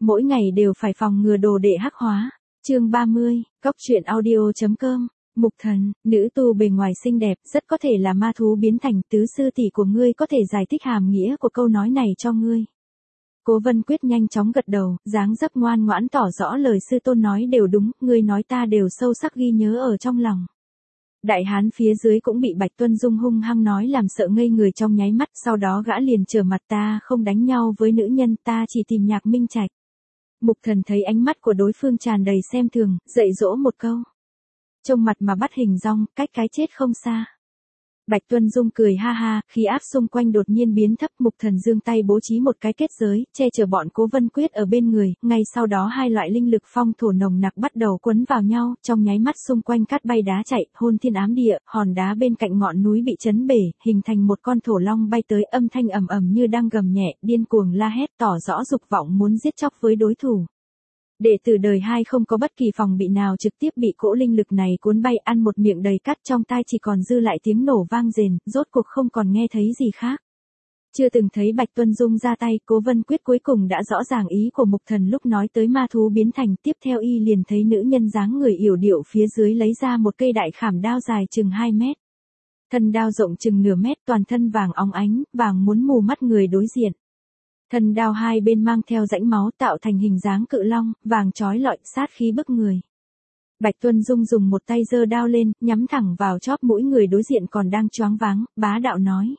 mỗi ngày đều phải phòng ngừa đồ đệ hắc hóa. Chương 30, Cóc truyện audio.com. Mục Thần, nữ tu bề ngoài xinh đẹp, rất có thể là ma thú biến thành. Tứ sư tỷ của ngươi có thể giải thích hàm nghĩa của câu nói này cho ngươi. Cố Vân Quyết nhanh chóng gật đầu, dáng dấp ngoan ngoãn tỏ rõ lời sư tôn nói đều đúng, ngươi nói ta đều sâu sắc ghi nhớ ở trong lòng. Đại hán phía dưới cũng bị Bạch Tuân Dung hung hăng nói làm sợ ngây người trong nháy mắt, sau đó gã liền trở mặt, ta không đánh nhau với nữ nhân, ta chỉ tìm Nhạc Minh Trạch. Mục Thần thấy ánh mắt của đối phương tràn đầy xem thường, dạy dỗ một câu. Trông mặt mà bắt hình dong, cách cái chết không xa. Bạch Tuân Dung cười ha ha, khí áp xung quanh đột nhiên biến thấp. Mục Thần giương tay bố trí một cái kết giới, che chở bọn Cố Vân Quyết ở bên người, ngay sau đó hai loại linh lực phong thổ nồng nặc bắt đầu quấn vào nhau, trong nháy mắt xung quanh cát bay đá chạy, hôn thiên ám địa, hòn đá bên cạnh ngọn núi bị chấn bể, hình thành một con thổ long bay tới, âm thanh ầm ầm như đang gầm nhẹ, điên cuồng la hét, tỏ rõ dục vọng muốn giết chóc với đối thủ. Đệ tử đời 2 không có bất kỳ phòng bị nào, trực tiếp bị cỗ linh lực này cuốn bay, ăn một miệng đầy cát, trong tai chỉ còn dư lại tiếng nổ vang rền, rốt cuộc không còn nghe thấy gì khác. Chưa từng thấy Bạch Tuân Dung ra tay, Cố Vân Quyết cuối cùng đã rõ ràng ý của Mục Thần lúc nói tới ma thú biến thành, tiếp theo y liền thấy nữ nhân dáng người yểu điệu phía dưới lấy ra một cây đại khảm đao dài chừng 2 mét. Thân đao rộng chừng nửa mét, toàn thân vàng óng ánh, vàng muốn mù mắt người đối diện. Thân đao hai bên mang theo rãnh máu tạo thành hình dáng cự long, vàng chói lọi, sát khí bức người. Bạch Tuân Dung dùng một tay giơ đao lên, nhắm thẳng vào chóp mũi người đối diện còn đang choáng váng, bá đạo nói.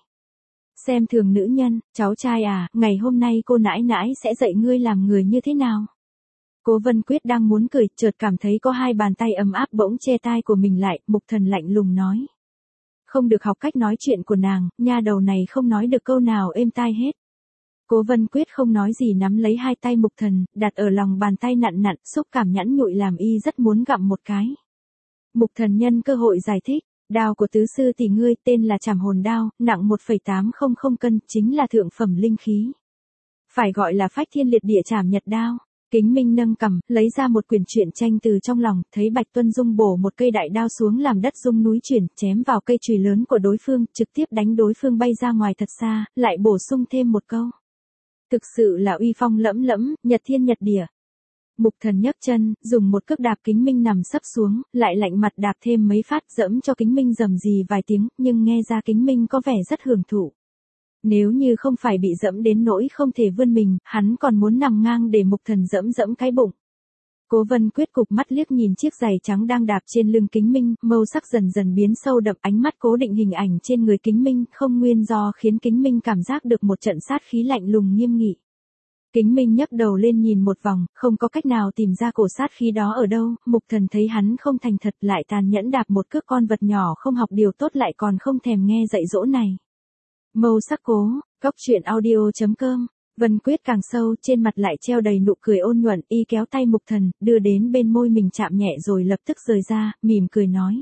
Xem thường nữ nhân, cháu trai à, ngày hôm nay cô nãi nãi sẽ dạy ngươi làm người như thế nào. Cố Vân Quyết đang muốn cười, chợt cảm thấy có hai bàn tay ấm áp bỗng che tai của mình lại, Mục Thần lạnh lùng nói. Không được học cách nói chuyện của nàng, nha đầu này không nói được câu nào êm tai hết. Cố Vân Quyết không nói gì nắm lấy hai tay Mục Thần, đặt ở lòng bàn tay nặn nặn, xúc cảm nhẵn nhụi làm y rất muốn gặm một cái. Mục Thần nhân cơ hội giải thích, đao của tứ sư tỷ ngươi tên là Trảm Hồn Đao, nặng 1,800 cân, chính là thượng phẩm linh khí. Phải gọi là Phách Thiên Liệt Địa Trảm Nhật Đao. Kính Minh nâng cằm, lấy ra một quyển truyện tranh từ trong lòng, thấy Bạch Tuân Dung bổ một cây đại đao xuống làm đất rung núi chuyển, chém vào cây chùy lớn của đối phương, trực tiếp đánh đối phương bay ra ngoài thật xa, lại bổ sung thêm một câu. Thực sự là uy phong lẫm lẫm, nhật thiên nhật địa. Mục Thần nhấc chân, dùng một cước đạp Kính Minh nằm sấp xuống, lại lạnh mặt đạp thêm mấy phát, dẫm cho Kính Minh rầm rì vài tiếng, nhưng nghe ra Kính Minh có vẻ rất hưởng thụ. Nếu như không phải bị dẫm đến nỗi không thể vươn mình, hắn còn muốn nằm ngang để Mục Thần dẫm dẫm cái bụng. Cố Vân Quyết cụp mắt liếc nhìn chiếc giày trắng đang đạp trên lưng Kính Minh, màu sắc dần dần biến sâu đậm, ánh mắt cố định hình ảnh trên người Kính Minh, không nguyên do khiến Kính Minh cảm giác được một trận sát khí lạnh lùng nghiêm nghị. Kính Minh nhấc đầu lên nhìn một vòng, không có cách nào tìm ra cổ sát khí đó ở đâu, Mục Thần thấy hắn không thành thật lại tàn nhẫn đạp một cước con vật nhỏ không học điều tốt lại còn không thèm nghe dạy dỗ này. Màu sắc cố, Cóc truyện audio.com. Vân Quyết càng sâu, trên mặt lại treo đầy nụ cười ôn nhuận, y kéo tay Mục Thần, đưa đến bên môi mình chạm nhẹ rồi lập tức rời ra, mỉm cười nói.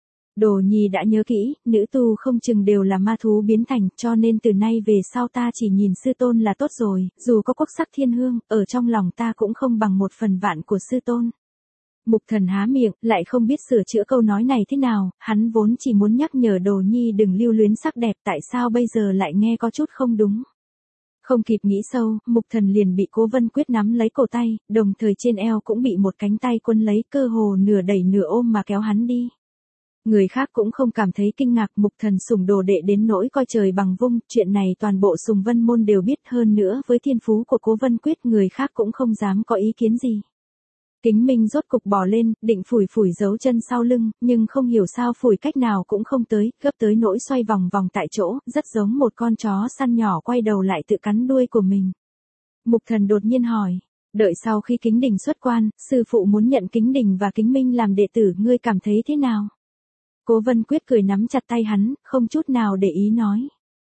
Đồ nhi đã nhớ kỹ, nữ tu không chừng đều là ma thú biến thành, cho nên từ nay về sau ta chỉ nhìn sư tôn là tốt rồi, dù có quốc sắc thiên hương, ở trong lòng ta cũng không bằng 1/1000 của sư tôn. Mục Thần há miệng, lại không biết sửa chữa câu nói này thế nào, hắn vốn chỉ muốn nhắc nhở Đồ nhi đừng lưu luyến sắc đẹp, tại sao bây giờ lại nghe có chút không đúng. Không kịp nghĩ sâu, Mục Thần liền bị Cố Vân Quyết nắm lấy cổ tay, đồng thời trên eo cũng bị một cánh tay quấn lấy, cơ hồ nửa đẩy nửa ôm mà kéo hắn đi. Người khác cũng không cảm thấy kinh ngạc, Mục Thần sủng đồ đệ đến nỗi coi trời bằng vung, chuyện này toàn bộ Sùng Vân môn đều biết, hơn nữa với thiên phú của Cố Vân Quyết người khác cũng không dám có ý kiến gì. Kính Minh rốt cục bò lên, định phủi phủi dấu chân sau lưng, nhưng không hiểu sao phủi cách nào cũng không tới, gấp tới nỗi xoay vòng vòng tại chỗ, rất giống một con chó săn nhỏ quay đầu lại tự cắn đuôi của mình. Mục Thần đột nhiên hỏi, đợi sau khi Kính Đình xuất quan, sư phụ muốn nhận Kính Đình và Kính Minh làm đệ tử, ngươi cảm thấy thế nào? Cố Vân Quyết cười nắm chặt tay hắn, không chút nào để ý nói.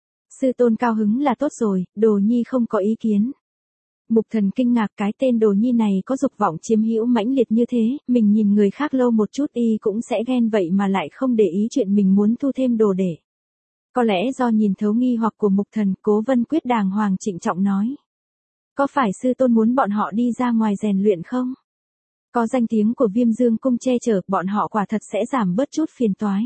Sư tôn cao hứng là tốt rồi, Đồ nhi không có ý kiến. Mục Thần kinh ngạc, cái tên Đồ nhi này có dục vọng chiếm hữu mãnh liệt như thế, mình nhìn người khác lâu một chút y cũng sẽ ghen vậy mà lại không để ý chuyện mình muốn thu thêm đồ để. Có lẽ do nhìn thấu nghi hoặc của Mục Thần, Cố Vân Quyết đàng hoàng trịnh trọng nói. Có phải sư tôn muốn bọn họ đi ra ngoài rèn luyện không? Có danh tiếng của Viêm Dương cung che chở, bọn họ quả thật sẽ giảm bớt chút phiền toái.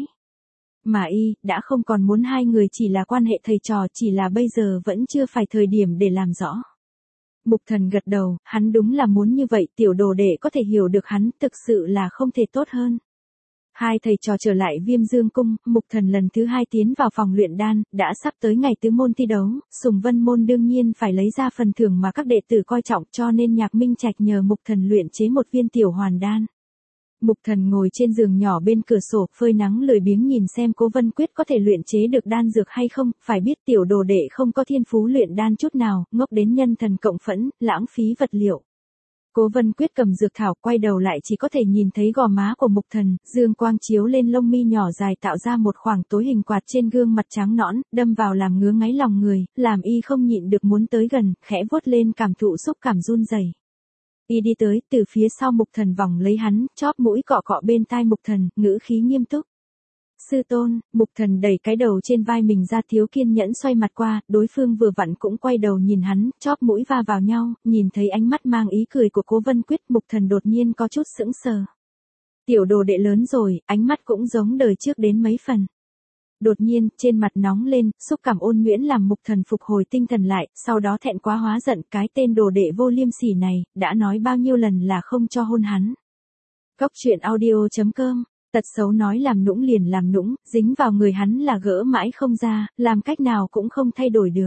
Mà y, đã không còn muốn hai người chỉ là quan hệ thầy trò, chỉ là bây giờ vẫn chưa phải thời điểm để làm rõ. Mục Thần gật đầu, hắn đúng là muốn như vậy, tiểu đồ đệ có thể hiểu được hắn, thực sự là không thể tốt hơn. Hai thầy trò trở lại Viêm Dương Cung, Mục Thần lần thứ 2 tiến vào phòng luyện đan, đã sắp tới ngày tứ môn thi đấu, Sùng Vân Môn đương nhiên phải lấy ra phần thưởng mà các đệ tử coi trọng, cho nên Nhạc Minh Trạch nhờ Mục Thần luyện chế một viên tiểu hoàn đan. Mục Thần ngồi trên giường nhỏ bên cửa sổ, phơi nắng lười biếng nhìn xem Cố Vân Quyết có thể luyện chế được đan dược hay không, phải biết tiểu đồ đệ không có thiên phú luyện đan chút nào, ngốc đến nhân thần cộng phẫn, lãng phí vật liệu. Cố Vân Quyết cầm dược thảo, quay đầu lại chỉ có thể nhìn thấy gò má của Mục Thần, dương quang chiếu lên lông mi nhỏ dài tạo ra một khoảng tối hình quạt trên gương mặt trắng nõn, đâm vào làm ngứa ngáy lòng người, làm y không nhịn được muốn tới gần, khẽ vuốt lên cảm thụ xúc cảm run rẩy. Y đi tới, từ phía sau Mục Thần vòng lấy hắn, chóp mũi cọ cọ bên tai Mục Thần, ngữ khí nghiêm túc. Sư tôn, Mục Thần đẩy cái đầu trên vai mình ra, thiếu kiên nhẫn xoay mặt qua, đối phương vừa vặn cũng quay đầu nhìn hắn, chóp mũi va vào nhau, nhìn thấy ánh mắt mang ý cười của Cố Vân Quyết, Mục Thần đột nhiên có chút sững sờ. Tiểu đồ đệ lớn rồi, ánh mắt cũng giống đời trước đến mấy phần. Đột nhiên, trên mặt nóng lên, xúc cảm ôn nhuyễn làm Mục Thần phục hồi tinh thần lại, sau đó thẹn quá hóa giận, cái tên đồ đệ vô liêm sỉ này, đã nói bao nhiêu lần là không cho hôn hắn. Cốc truyện audio.com. Tật xấu nói làm nũng liền làm nũng, dính vào người hắn là gỡ mãi không ra, làm cách nào cũng không thay đổi được.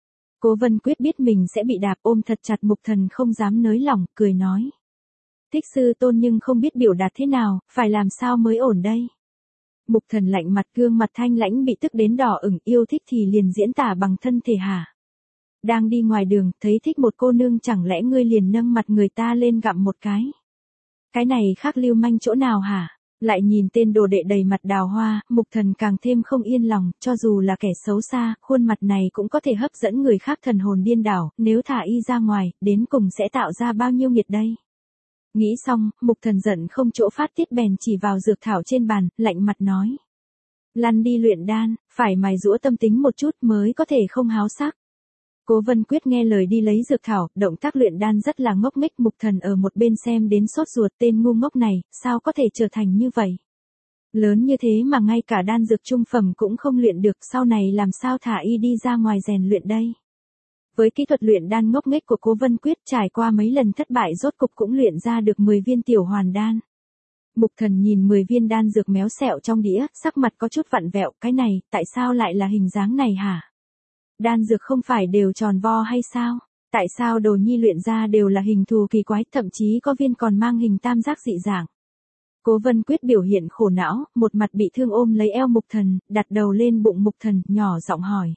Cố Vân Quyết biết mình sẽ bị đạp, ôm thật chặt Mục Thần không dám nới lỏng, cười nói. Thích sư tôn nhưng không biết biểu đạt thế nào, phải làm sao mới ổn đây. Mục Thần lạnh mặt, gương mặt thanh lãnh bị tức đến đỏ ửng, yêu thích thì liền diễn tả bằng thân thể hả? Đang đi ngoài đường, thấy thích một cô nương chẳng lẽ ngươi liền nâng mặt người ta lên gặm một cái? Cái này khác lưu manh chỗ nào hả? Lại nhìn tên đồ đệ đầy mặt đào hoa, Mục Thần càng thêm không yên lòng, cho dù là kẻ xấu xa, khuôn mặt này cũng có thể hấp dẫn người khác thần hồn điên đảo, nếu thả y ra ngoài, đến cùng sẽ tạo ra bao nhiêu nghiệt đây. Nghĩ xong, Mục Thần giận không chỗ phát tiết bèn chỉ vào dược thảo trên bàn, lạnh mặt nói. Lăn đi luyện đan, phải mài giũa tâm tính một chút mới có thể không háo sắc. Cố Vân Quyết nghe lời đi lấy dược thảo, động tác luyện đan rất là ngốc nghếch, Mục Thần ở một bên xem đến sốt ruột, tên ngu ngốc này, sao có thể trở thành như vậy. Lớn như thế mà ngay cả đan dược trung phẩm cũng không luyện được, sau này làm sao thả y đi ra ngoài rèn luyện đây. Với kỹ thuật luyện đan ngốc nghếch của Cố Vân Quyết, trải qua mấy lần thất bại rốt cục cũng luyện ra được 10 viên tiểu hoàn đan. Mục Thần nhìn 10 viên đan dược méo xẹo trong đĩa, sắc mặt có chút vặn vẹo, cái này, tại sao lại là hình dáng này hả? Đan dược không phải đều tròn vo hay sao? Tại sao đồ nhi luyện ra đều là hình thù kỳ quái, thậm chí có viên còn mang hình tam giác dị dạng? Cố Vân Quyết biểu hiện khổ não, một mặt bị thương ôm lấy eo Mục Thần, đặt đầu lên bụng Mục Thần, nhỏ giọng hỏi.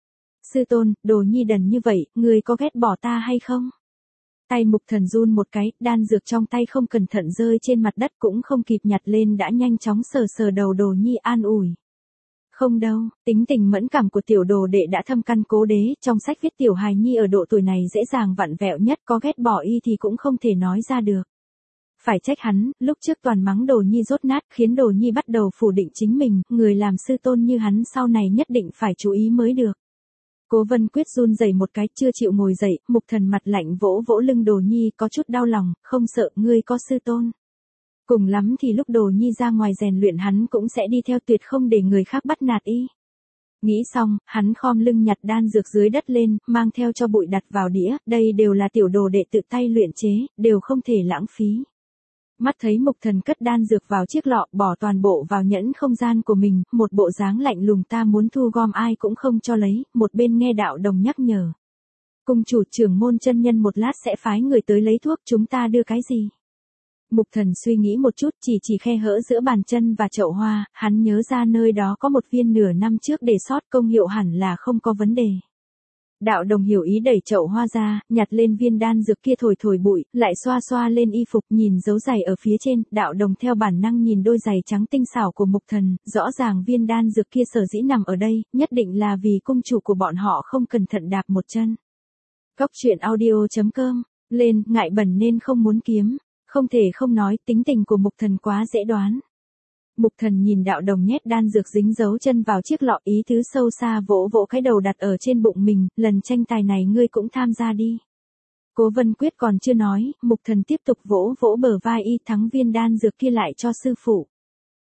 Sư tôn, đồ nhi đần như vậy, người có ghét bỏ ta hay không? Tay Mục Thần run một cái, đan dược trong tay không cẩn thận rơi trên mặt đất, cũng không kịp nhặt lên đã nhanh chóng sờ sờ đầu đồ nhi an ủi. Không đâu, tính tình mẫn cảm của tiểu đồ đệ đã thâm căn cố đế, trong sách viết tiểu hài nhi ở độ tuổi này dễ dàng vặn vẹo nhất, có ghét bỏ y thì cũng không thể nói ra được. Phải trách hắn, lúc trước toàn mắng đồ nhi dốt nát, khiến đồ nhi bắt đầu phủ định chính mình, người làm sư tôn như hắn sau này nhất định phải chú ý mới được. Cố Vân Quyết run rẩy một cái, chưa chịu ngồi dậy, Mục Thần mặt lạnh vỗ vỗ lưng đồ nhi, có chút đau lòng, không sợ, ngươi có sư tôn. Cùng lắm thì lúc đồ nhi ra ngoài rèn luyện hắn cũng sẽ đi theo, tuyệt không để người khác bắt nạt y. Nghĩ xong, hắn khom lưng nhặt đan dược dưới đất lên, mang theo cho bụi đặt vào đĩa, đây đều là tiểu đồ đệ tự tay luyện chế, đều không thể lãng phí. Mắt thấy Mục Thần cất đan dược vào chiếc lọ, bỏ toàn bộ vào nhẫn không gian của mình, một bộ dáng lạnh lùng, ta muốn thu gom ai cũng không cho lấy, một bên nghe đạo đồng nhắc nhở. Cung chủ trưởng môn chân nhân một lát sẽ phái người tới lấy thuốc, chúng ta đưa cái gì? Mục Thần suy nghĩ một chút, chỉ khe hở giữa bàn chân và chậu hoa, hắn nhớ ra nơi đó có một viên nửa năm trước để sót, công hiệu hẳn là không có vấn đề. Đạo đồng hiểu ý đẩy chậu hoa ra, nhặt lên viên đan dược kia thổi thổi bụi, lại xoa xoa lên y phục, nhìn dấu giày ở phía trên, đạo đồng theo bản năng nhìn đôi giày trắng tinh xảo của Mục Thần, rõ ràng viên đan dược kia sở dĩ nằm ở đây, nhất định là vì cung chủ của bọn họ không cẩn thận đạp một chân. Cốc truyện audio.com, lên, ngại bẩn nên không muốn kiếm, không thể không nói, tính tình của Mục Thần quá dễ đoán. Mục Thần nhìn đạo đồng nhét đan dược dính dấu chân vào chiếc lọ, ý tứ sâu xa vỗ vỗ cái đầu đặt ở trên bụng mình, lần tranh tài này ngươi cũng tham gia đi. Cố Vân Quyết còn chưa nói, Mục Thần tiếp tục vỗ vỗ bờ vai y, thắng viên đan dược kia lại cho sư phụ.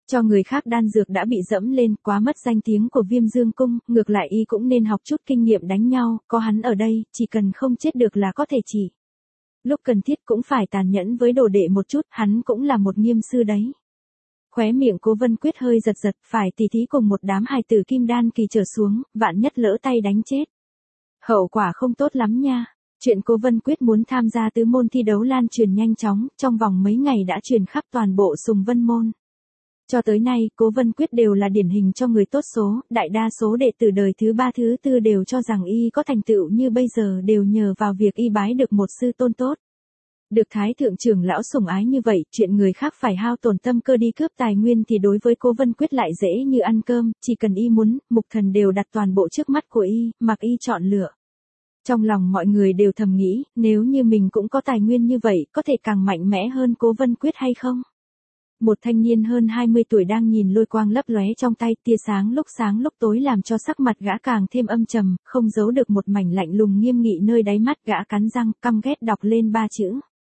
Cho người khác đan dược đã bị dẫm lên, quá mất danh tiếng của Viêm Dương Cung, ngược lại y cũng nên học chút kinh nghiệm đánh nhau, có hắn ở đây, chỉ cần không chết được là có thể chỉ. Lúc cần thiết cũng phải tàn nhẫn với đồ đệ một chút, hắn cũng là một nghiêm sư đấy. Khóe miệng Cố Vân Quyết hơi giật giật, phải tỉ thí cùng một đám hài tử kim đan kỳ trở xuống, vạn nhất lỡ tay đánh chết. Hậu quả không tốt lắm nha. Chuyện Cố Vân Quyết muốn tham gia tứ môn thi đấu lan truyền nhanh chóng, trong vòng mấy ngày đã truyền khắp toàn bộ Sùng Vân môn. Cho tới nay, Cố Vân Quyết đều là điển hình cho người tốt số, đại đa số đệ tử đời thứ 3 thứ 4 đều cho rằng y có thành tựu như bây giờ đều nhờ vào việc y bái được một sư tôn tốt. Được Thái thượng trưởng lão sủng ái như vậy, chuyện người khác phải hao tổn tâm cơ đi cướp tài nguyên thì đối với Cố Vân Quyết lại dễ như ăn cơm, chỉ cần y muốn, Mục Thần đều đặt toàn bộ trước mắt của y, mặc y chọn lựa. Trong lòng mọi người đều thầm nghĩ, nếu như mình cũng có tài nguyên như vậy, có thể càng mạnh mẽ hơn Cố Vân Quyết hay không? Một thanh niên hơn 20 tuổi đang nhìn lôi quang lấp lóe trong tay, tia sáng lúc tối làm cho sắc mặt gã càng thêm âm trầm, không giấu được một mảnh lạnh lùng nghiêm nghị nơi đáy mắt, gã cắn răng, căm ghét đọc lên 3 chữ.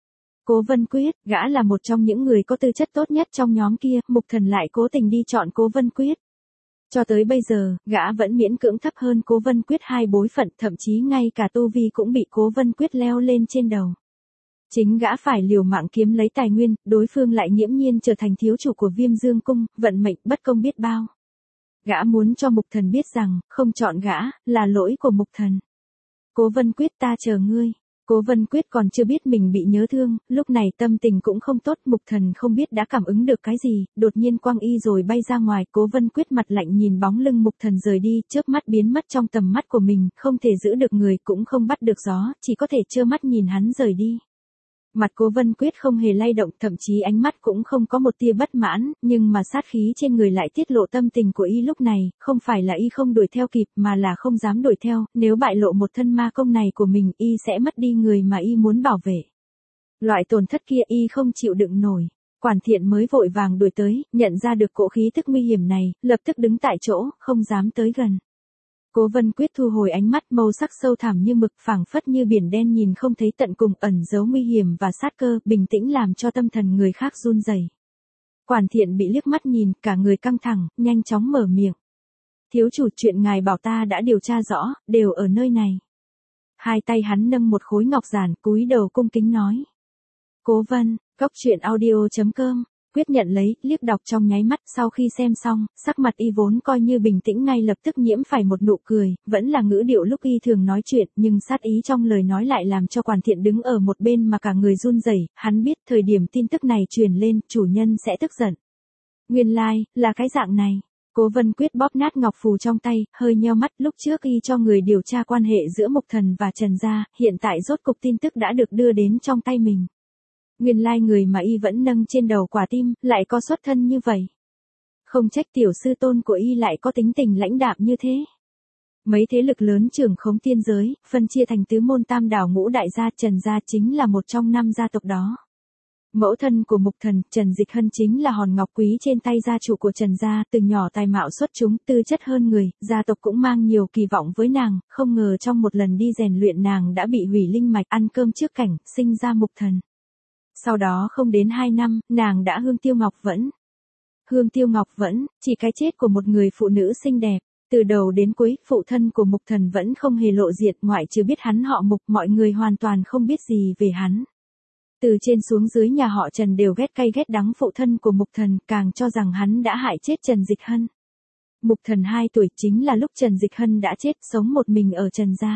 Cố Vân Quyết, gã là một trong những người có tư chất tốt nhất trong nhóm kia, Mục Thần lại cố tình đi chọn Cố Vân Quyết. Cho tới bây giờ, gã vẫn miễn cưỡng thấp hơn Cố Vân Quyết 2 bối phận, thậm chí ngay cả tu vi cũng bị Cố Vân Quyết leo lên trên đầu. Chính gã phải liều mạng kiếm lấy tài nguyên, đối phương lại nghiễm nhiên trở thành thiếu chủ của Viêm Dương Cung, vận mệnh bất công biết bao. Gã muốn cho Mục Thần biết rằng, không chọn gã, là lỗi của Mục Thần. Cố Vân Quyết, ta chờ ngươi. Cố Vân Quyết còn chưa biết mình bị nhớ thương, lúc này tâm tình cũng không tốt, Mục Thần không biết đã cảm ứng được cái gì, đột nhiên quăng y rồi bay ra ngoài, Cố Vân Quyết mặt lạnh nhìn bóng lưng Mục Thần rời đi, chớp mắt biến mất trong tầm mắt của mình, không thể giữ được người, cũng không bắt được gió, chỉ có thể trơ mắt nhìn hắn rời đi. Mặt Cố Vân Quyết không hề lay động, thậm chí ánh mắt cũng không có một tia bất mãn, nhưng mà sát khí trên người lại tiết lộ tâm tình của y lúc này, không phải là y không đuổi theo kịp mà là không dám đuổi theo, nếu bại lộ một thân ma công này của mình, y sẽ mất đi người mà y muốn bảo vệ. Loại tổn thất kia y không chịu đựng nổi. Quản Thiện mới vội vàng đuổi tới, nhận ra được cỗ khí tức nguy hiểm này, lập tức đứng tại chỗ, không dám tới gần. Cố Vân Quyết thu hồi ánh mắt, màu sắc sâu thẳm như mực, phảng phất như biển đen nhìn không thấy tận cùng, ẩn giấu nguy hiểm và sát cơ, bình tĩnh làm cho tâm thần người khác run rẩy. Quản Thiện bị liếc mắt nhìn, cả người căng thẳng, nhanh chóng mở miệng. Thiếu chủ, chuyện ngài bảo ta đã điều tra rõ, đều ở nơi này. Hai tay hắn nâng một khối ngọc giản, cúi đầu cung kính nói. Cố Vân, coctruyện.audio.com. Quyết nhận lấy, liếc đọc trong nháy mắt, sau khi xem xong, sắc mặt y vốn coi như bình tĩnh ngay lập tức nhiễm phải một nụ cười, vẫn là ngữ điệu lúc y thường nói chuyện, nhưng sát ý trong lời nói lại làm cho Quản Thiện đứng ở một bên mà cả người run rẩy, hắn biết thời điểm tin tức này truyền lên, chủ nhân sẽ tức giận. Nguyên lai, là cái dạng này. Cố Vân Quyết bóp nát ngọc phù trong tay, hơi nheo mắt, lúc trước y cho người điều tra quan hệ giữa Mục Thần và Trần gia, hiện tại rốt cục tin tức đã được đưa đến trong tay mình. Nguyên lai người mà y vẫn nâng trên đầu quả tim, lại có xuất thân như vậy. Không trách tiểu sư tôn của y lại có tính tình lãnh đạm như thế. Mấy thế lực lớn trưởng khống tiên giới, phân chia thành tứ môn tam đảo ngũ đại gia, Trần gia chính là một trong 5 gia tộc đó. Mẫu thân của Mục Thần, Trần Dịch Hân chính là hòn ngọc quý trên tay gia chủ của Trần gia, từ nhỏ tài mạo xuất chúng, tư chất hơn người, gia tộc cũng mang nhiều kỳ vọng với nàng, không ngờ trong một lần đi rèn luyện nàng đã bị hủy linh mạch, ăn cơm trước cảnh, sinh ra Mục Thần. Sau đó không đến 2 năm, nàng đã hương tiêu ngọc vẫn. Hương tiêu ngọc vẫn, chỉ cái chết của một người phụ nữ xinh đẹp. Từ đầu đến cuối, phụ thân của Mục Thần vẫn không hề lộ diện, ngoại trừ biết hắn họ Mục, mọi người hoàn toàn không biết gì về hắn. Từ trên xuống dưới nhà họ Trần đều ghét cay ghét đắng phụ thân của Mục Thần, càng cho rằng hắn đã hại chết Trần Dịch Hân. Mục Thần 2 tuổi chính là lúc Trần Dịch Hân đã chết, sống một mình ở Trần gia.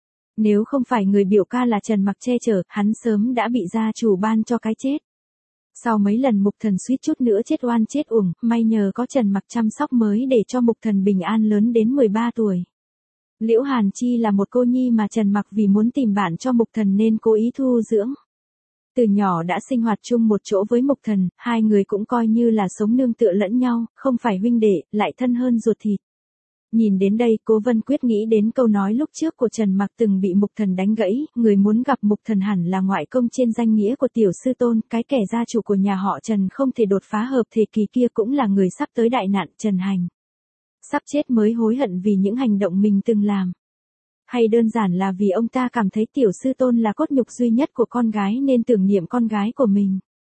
Nếu không phải người biểu ca là Trần Mặc che chở, hắn sớm đã bị gia chủ ban cho cái chết. Sau mấy lần Mục Thần suýt chút nữa chết oan chết uổng, may nhờ có Trần Mặc chăm sóc mới để cho Mục Thần bình an lớn đến 13 tuổi. Liễu Hàn Chi là một cô nhi mà Trần Mặc vì muốn tìm bạn cho Mục Thần nên cố ý thu dưỡng. Từ nhỏ đã sinh hoạt chung một chỗ với Mục Thần, hai người cũng coi như là sống nương tựa lẫn nhau, không phải huynh đệ, lại thân hơn ruột thịt. Nhìn đến đây, Cố Vân Quyết nghĩ đến câu nói lúc trước của Trần Mặc từng bị Mục Thần đánh gãy, người muốn gặp Mục Thần hẳn là ngoại công trên danh nghĩa của tiểu sư tôn, cái kẻ gia chủ của nhà họ Trần không thể đột phá hợp thể kỳ kia cũng là người sắp tới đại nạn, Trần Hành. Sắp chết mới hối hận vì những hành động mình từng làm. Hay đơn giản là vì ông ta cảm thấy tiểu sư tôn là cốt nhục duy nhất của con gái nên tưởng niệm con gái của mình.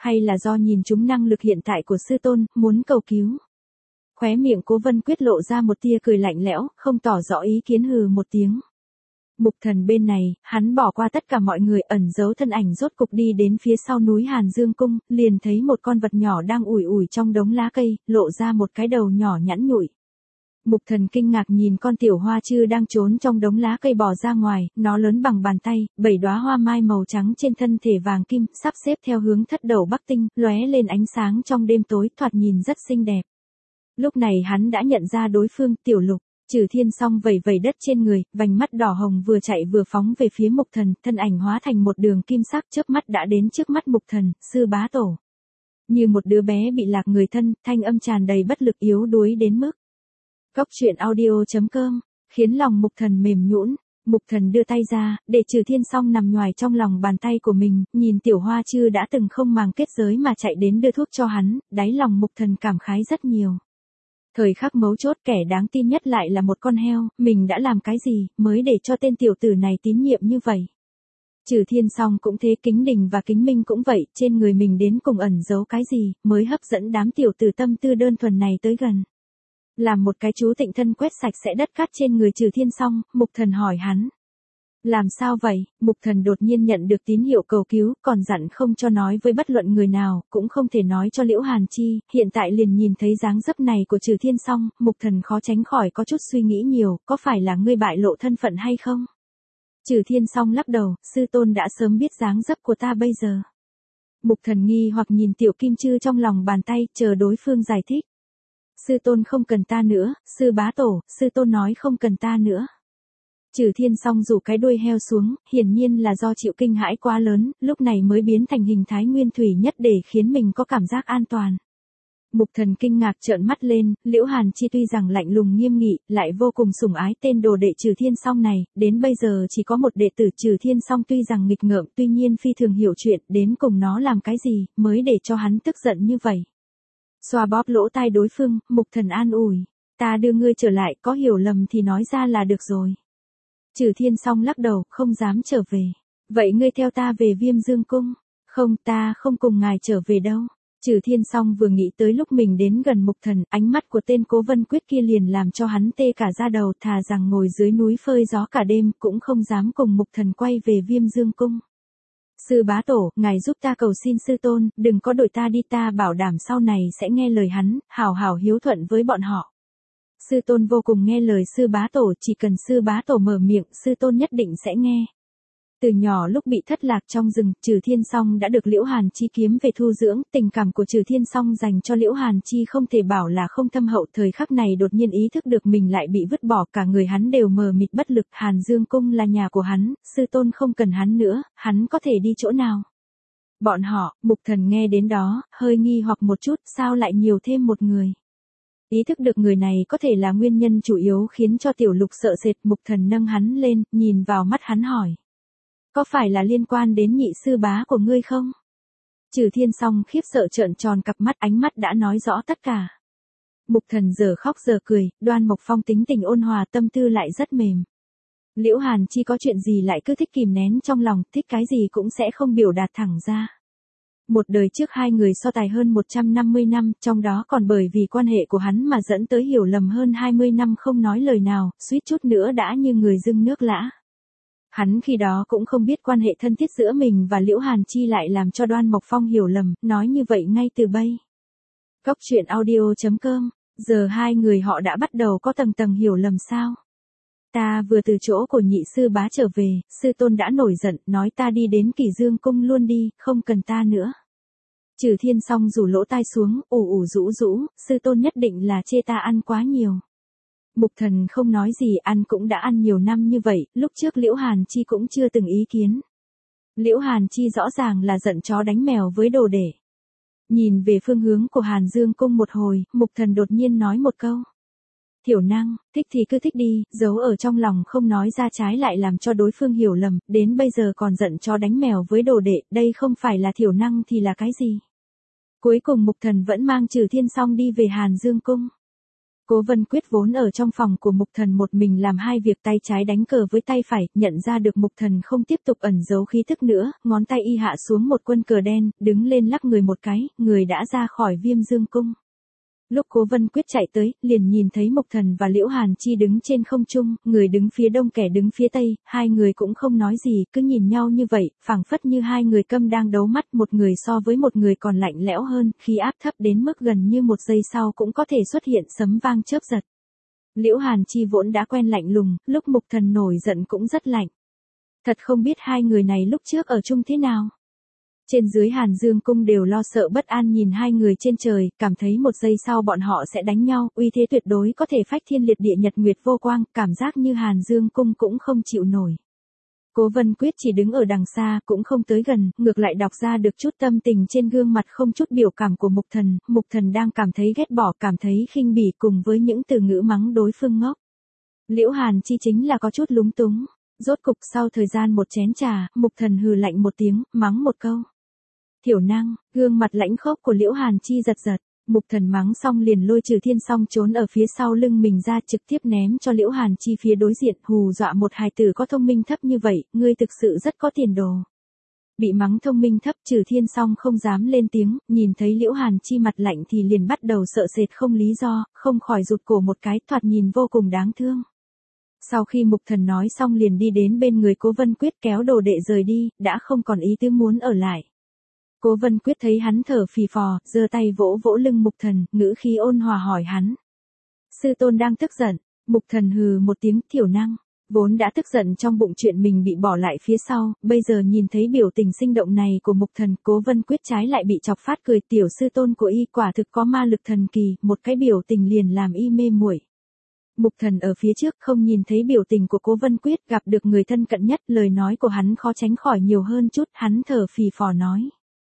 hay là do nhìn trúng năng lực hiện tại của sư tôn, muốn cầu cứu. Khóe miệng Cố Vân Quyết lộ ra một tia cười lạnh lẽo, không tỏ rõ ý kiến hừ một tiếng. Mục Thần bên này, hắn bỏ qua tất cả mọi người ẩn giấu thân ảnh rốt cục đi đến phía sau núi Hàn Dương Cung, liền thấy một con vật nhỏ đang ủi ủi trong đống lá cây, lộ ra một cái đầu nhỏ nhẵn nhụi. Mục Thần kinh ngạc nhìn con tiểu hoa chư đang trốn trong đống lá cây bò ra ngoài, nó lớn bằng bàn tay, 7 đóa hoa mai màu trắng trên thân thể vàng kim, sắp xếp theo hướng thất đầu bắc tinh, lóe lên ánh sáng trong đêm tối, thoạt nhìn rất xinh đẹp. Lúc này hắn đã nhận ra đối phương, Tiểu Lục. Trừ Thiên Song vẩy vẩy đất trên người, vành mắt đỏ hồng vừa chạy vừa phóng về phía Mục Thần, thân ảnh hóa thành một đường kim sắc chớp mắt đã đến trước mắt Mục Thần, sư bá tổ. Như một đứa bé bị lạc người thân, thanh âm tràn đầy bất lực yếu đuối đến mức. Cốc truyện audio.com, khiến lòng Mục Thần mềm nhũn. Mục Thần đưa tay ra, để Trừ Thiên Song nằm nhoài trong lòng bàn tay của mình, nhìn tiểu hoa chư đã từng không màng kết giới mà chạy đến đưa thuốc cho hắn, đáy lòng Mục Thần cảm khái rất nhiều. Thời khắc mấu chốt kẻ đáng tin nhất lại là một con heo, mình đã làm cái gì, mới để cho tên tiểu tử này tín nhiệm như vậy. Trừ Thiên Song cũng thế, Kính Đình và Kính Minh cũng vậy, trên người mình đến cùng ẩn giấu cái gì, mới hấp dẫn đám tiểu tử tâm tư đơn thuần này tới gần. Làm một cái chú tịnh thân quét sạch sẽ đất cát trên người Trừ Thiên Song, Mục Thần hỏi hắn. Làm sao vậy? Mục Thần đột nhiên nhận được tín hiệu cầu cứu, còn dặn không cho nói với bất luận người nào, cũng không thể nói cho Liễu Hàn Chi, hiện tại liền nhìn thấy dáng dấp này của Trừ Thiên Song, Mục Thần khó tránh khỏi có chút suy nghĩ nhiều, có phải là ngươi bại lộ thân phận hay không? Trừ Thiên Song lắc đầu, sư tôn đã sớm biết dáng dấp của ta bây giờ. Mục Thần nghi hoặc nhìn tiểu kim chư trong lòng bàn tay, chờ đối phương giải thích. Sư tôn không cần ta nữa, sư bá tổ, sư tôn nói không cần ta nữa. Trừ Thiên Song rủ cái đuôi heo xuống, hiển nhiên là do chịu kinh hãi quá lớn, lúc này mới biến thành hình thái nguyên thủy nhất để khiến mình có cảm giác an toàn. Mục Thần kinh ngạc trợn mắt lên, Liễu Hàn Chi tuy rằng lạnh lùng nghiêm nghị, lại vô cùng sủng ái tên đồ đệ Trừ Thiên Song này, đến bây giờ chỉ có một đệ tử Trừ Thiên Song tuy rằng nghịch ngợm, tuy nhiên phi thường hiểu chuyện, đến cùng nó làm cái gì, mới để cho hắn tức giận như vậy. Xoa bóp lỗ tai đối phương, Mục Thần an ủi, ta đưa ngươi trở lại, có hiểu lầm thì nói ra là được rồi. Trừ Thiên Song lắc đầu, không dám trở về. Vậy ngươi theo ta về Viêm Dương Cung? Không, ta không cùng ngài trở về đâu. Trừ Thiên Song vừa nghĩ tới lúc mình đến gần Mục Thần, ánh mắt của tên Cố Vân Quyết kia liền làm cho hắn tê cả da đầu, thà rằng ngồi dưới núi phơi gió cả đêm, cũng không dám cùng Mục Thần quay về Viêm Dương Cung. Sư bá tổ, ngài giúp ta cầu xin sư tôn, đừng có đuổi ta đi, ta bảo đảm sau này sẽ nghe lời hắn, hảo hảo hiếu thuận với bọn họ. Sư tôn vô cùng nghe lời sư bá tổ, chỉ cần sư bá tổ mở miệng, sư tôn nhất định sẽ nghe. Từ nhỏ lúc bị thất lạc trong rừng, Trừ Thiên Song đã được Liễu Hàn Chi kiếm về thu dưỡng, tình cảm của Trừ Thiên Song dành cho Liễu Hàn Chi không thể bảo là không thâm hậu, thời khắc này đột nhiên ý thức được mình lại bị vứt bỏ, cả người hắn đều mờ mịt bất lực, Hàn Dương Cung là nhà của hắn, sư tôn không cần hắn nữa, hắn có thể đi chỗ nào? Bọn họ, Mục Thần nghe đến đó, hơi nghi hoặc một chút, sao lại nhiều thêm một người? Ý thức được người này có thể là nguyên nhân chủ yếu khiến cho Tiểu Lục sợ sệt, Mục Thần nâng hắn lên, nhìn vào mắt hắn hỏi. Có phải là liên quan đến nhị sư bá của ngươi không? Trừ Thiên Song khiếp sợ trợn tròn cặp mắt, ánh mắt đã nói rõ tất cả. Mục Thần giờ khóc giờ cười, Đoan Mộc Phong tính tình ôn hòa, tâm tư lại rất mềm. Liễu Hàn Chi có chuyện gì lại cứ thích kìm nén trong lòng, thích cái gì cũng sẽ không biểu đạt thẳng ra. Một đời trước hai người so tài hơn 150 năm, trong đó còn bởi vì quan hệ của hắn mà dẫn tới hiểu lầm hơn 20 năm không nói lời nào, suýt chút nữa đã như người dưng nước lã. Hắn khi đó cũng không biết quan hệ thân thiết giữa mình và Liễu Hàn Chi lại làm cho Đoan Mộc Phong hiểu lầm, nói như vậy ngay từ bây. Cốc truyện audio.com, giờ hai người họ đã bắt đầu có tầng tầng hiểu lầm sao? Ta vừa từ chỗ của nhị sư bá trở về, sư tôn đã nổi giận, nói ta đi đến Kỳ Dương Cung luôn đi, không cần ta nữa. Trừ Thiên Song rủ lỗ tai xuống, ủ ủ rũ rũ, sư tôn nhất định là chê ta ăn quá nhiều. Mục Thần không nói gì, ăn cũng đã ăn nhiều năm như vậy, lúc trước Liễu Hàn Chi cũng chưa từng ý kiến. Liễu Hàn Chi rõ ràng là giận chó đánh mèo với đồ đệ. Nhìn về phương hướng của Hàn Dương Cung một hồi, Mục Thần đột nhiên nói một câu. Thiểu năng, thích thì cứ thích đi, giấu ở trong lòng không nói ra trái lại làm cho đối phương hiểu lầm, đến bây giờ còn giận chó đánh mèo với đồ đệ, đây không phải là thiểu năng thì là cái gì? Cuối cùng Mục Thần vẫn mang Trừ Thiên Song đi về Hàn Dương Cung. Cố Vân Quyết vốn ở trong phòng của Mục Thần một mình làm hai việc tay trái đánh cờ với tay phải, nhận ra được Mục Thần không tiếp tục ẩn giấu khí thức nữa, ngón tay y hạ xuống một quân cờ đen, đứng lên lắc người một cái, người đã ra khỏi Viêm Dương Cung. Lúc Cố Vân Quyết chạy tới, liền nhìn thấy Mục Thần và Liễu Hàn Chi đứng trên không trung, người đứng phía đông kẻ đứng phía tây, hai người cũng không nói gì, cứ nhìn nhau như vậy, phảng phất như hai người câm đang đấu mắt, một người so với một người còn lạnh lẽo hơn, khí áp thấp đến mức gần như một giây sau cũng có thể xuất hiện sấm vang chớp giật. Liễu Hàn Chi vốn đã quen lạnh lùng, lúc Mục Thần nổi giận cũng rất lạnh. Thật không biết hai người này lúc trước ở chung thế nào. Trên dưới Hàn Dương Cung đều lo sợ bất an nhìn hai người trên trời, cảm thấy một giây sau bọn họ sẽ đánh nhau, uy thế tuyệt đối có thể phách thiên liệt địa nhật nguyệt vô quang, cảm giác như Hàn Dương Cung cũng không chịu nổi. Cố Vân Quyết chỉ đứng ở đằng xa, cũng không tới gần, ngược lại đọc ra được chút tâm tình trên gương mặt không chút biểu cảm của Mục Thần đang cảm thấy ghét bỏ, cảm thấy khinh bỉ cùng với những từ ngữ mắng đối phương ngốc. Liễu Hàn Chi chính là có chút lúng túng, rốt cục sau thời gian một chén trà, Mục Thần hừ lạnh một tiếng, mắng một câu. Thiểu năng, gương mặt lãnh khốc của Liễu Hàn Chi giật giật, Mục Thần mắng xong liền lôi Trừ Thiên Song trốn ở phía sau lưng mình ra trực tiếp ném cho Liễu Hàn Chi phía đối diện, hù dọa một hài tử có thông minh thấp như vậy, ngươi thực sự rất có tiền đồ. Bị mắng thông minh thấp, Trừ Thiên Song không dám lên tiếng, nhìn thấy Liễu Hàn Chi mặt lạnh thì liền bắt đầu sợ sệt không lý do, không khỏi rụt cổ một cái, thoạt nhìn vô cùng đáng thương. Sau khi Mục Thần nói xong liền đi đến bên người Cố Vân Quyết kéo đồ đệ rời đi, đã không còn ý tứ muốn ở lại. Cố Vân Quyết thấy hắn thở phì phò, giơ tay vỗ vỗ lưng Mục Thần, ngữ khí ôn hòa hỏi hắn. Sư tôn đang tức giận, Mục Thần hừ một tiếng, thiểu năng, vốn đã tức giận trong bụng chuyện mình bị bỏ lại phía sau, bây giờ nhìn thấy biểu tình sinh động này của Mục Thần, Cố Vân Quyết trái lại bị chọc phát cười, tiểu sư tôn của y quả thực có ma lực thần kỳ, một cái biểu tình liền làm y mê muội. Mục Thần ở phía trước không nhìn thấy biểu tình của Cố Vân Quyết, gặp được người thân cận nhất, lời nói của hắn khó tránh khỏi nhiều hơn chút, hắn thở phì phò nói.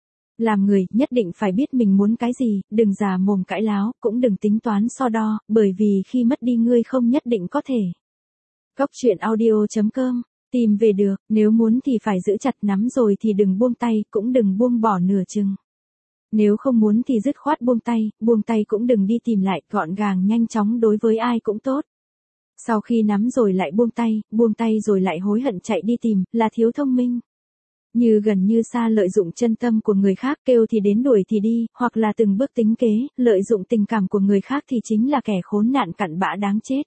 Làm người, nhất định phải biết mình muốn cái gì, đừng già mồm cãi láo, cũng đừng tính toán so đo, bởi vì khi mất đi ngươi không nhất định có thể. Cóc truyện audio.com, tìm về được, nếu muốn thì phải giữ chặt nắm rồi thì đừng buông tay, cũng đừng buông bỏ nửa chừng. Nếu không muốn thì dứt khoát buông tay cũng đừng đi tìm lại, gọn gàng nhanh chóng đối với ai cũng tốt. Sau khi nắm rồi lại buông tay rồi lại hối hận chạy đi tìm, là thiếu thông minh. Như gần như xa lợi dụng chân tâm của người khác, kêu thì đến đuổi thì đi, hoặc là từng bước tính kế, lợi dụng tình cảm của người khác thì chính là kẻ khốn nạn cặn bã đáng chết.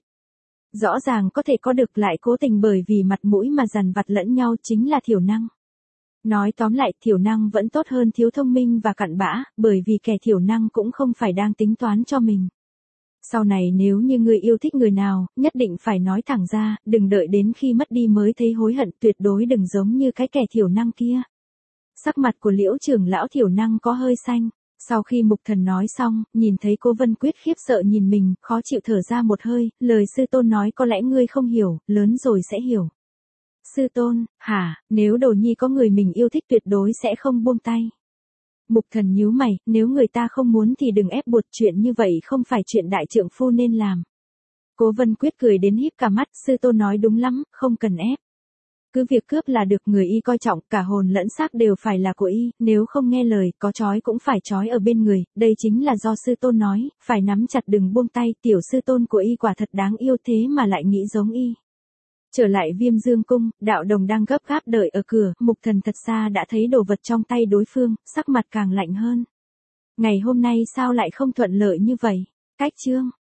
Rõ ràng có thể có được lại cố tình bởi vì mặt mũi mà dằn vặt lẫn nhau chính là thiểu năng. Nói tóm lại, thiểu năng vẫn tốt hơn thiếu thông minh và cặn bã, bởi vì kẻ thiểu năng cũng không phải đang tính toán cho mình. Sau này nếu như ngươi yêu thích người nào, nhất định phải nói thẳng ra, đừng đợi đến khi mất đi mới thấy hối hận, tuyệt đối đừng giống như cái kẻ thiểu năng kia. Sắc mặt của Liễu trưởng lão thiểu năng có hơi xanh. Sau khi Mục Thần nói xong, nhìn thấy Cố Vân Quyết khiếp sợ nhìn mình, khó chịu thở ra một hơi, lời sư tôn nói có lẽ ngươi không hiểu, lớn rồi sẽ hiểu. Sư tôn, hả, nếu đồ nhi có người mình yêu thích tuyệt đối sẽ không buông tay. Mục Thần nhíu mày, nếu người ta không muốn thì đừng ép buộc, chuyện như vậy không phải chuyện đại trượng phu nên làm. Cố Vân Quyết cười đến híp cả mắt, sư tôn nói đúng lắm, không cần ép. Cứ việc cướp là được, người y coi trọng, cả hồn lẫn xác đều phải là của y, nếu không nghe lời, có trói cũng phải trói ở bên người, đây chính là do sư tôn nói, phải nắm chặt đừng buông tay, tiểu sư tôn của y quả thật đáng yêu thế mà lại nghĩ giống y. Trở lại Viêm Dương Cung, Đạo Đồng đang gấp gáp đợi ở cửa, Mục Thần thật xa đã thấy đồ vật trong tay đối phương, sắc mặt càng lạnh hơn. Ngày hôm nay sao lại không thuận lợi như vậy? Cách chương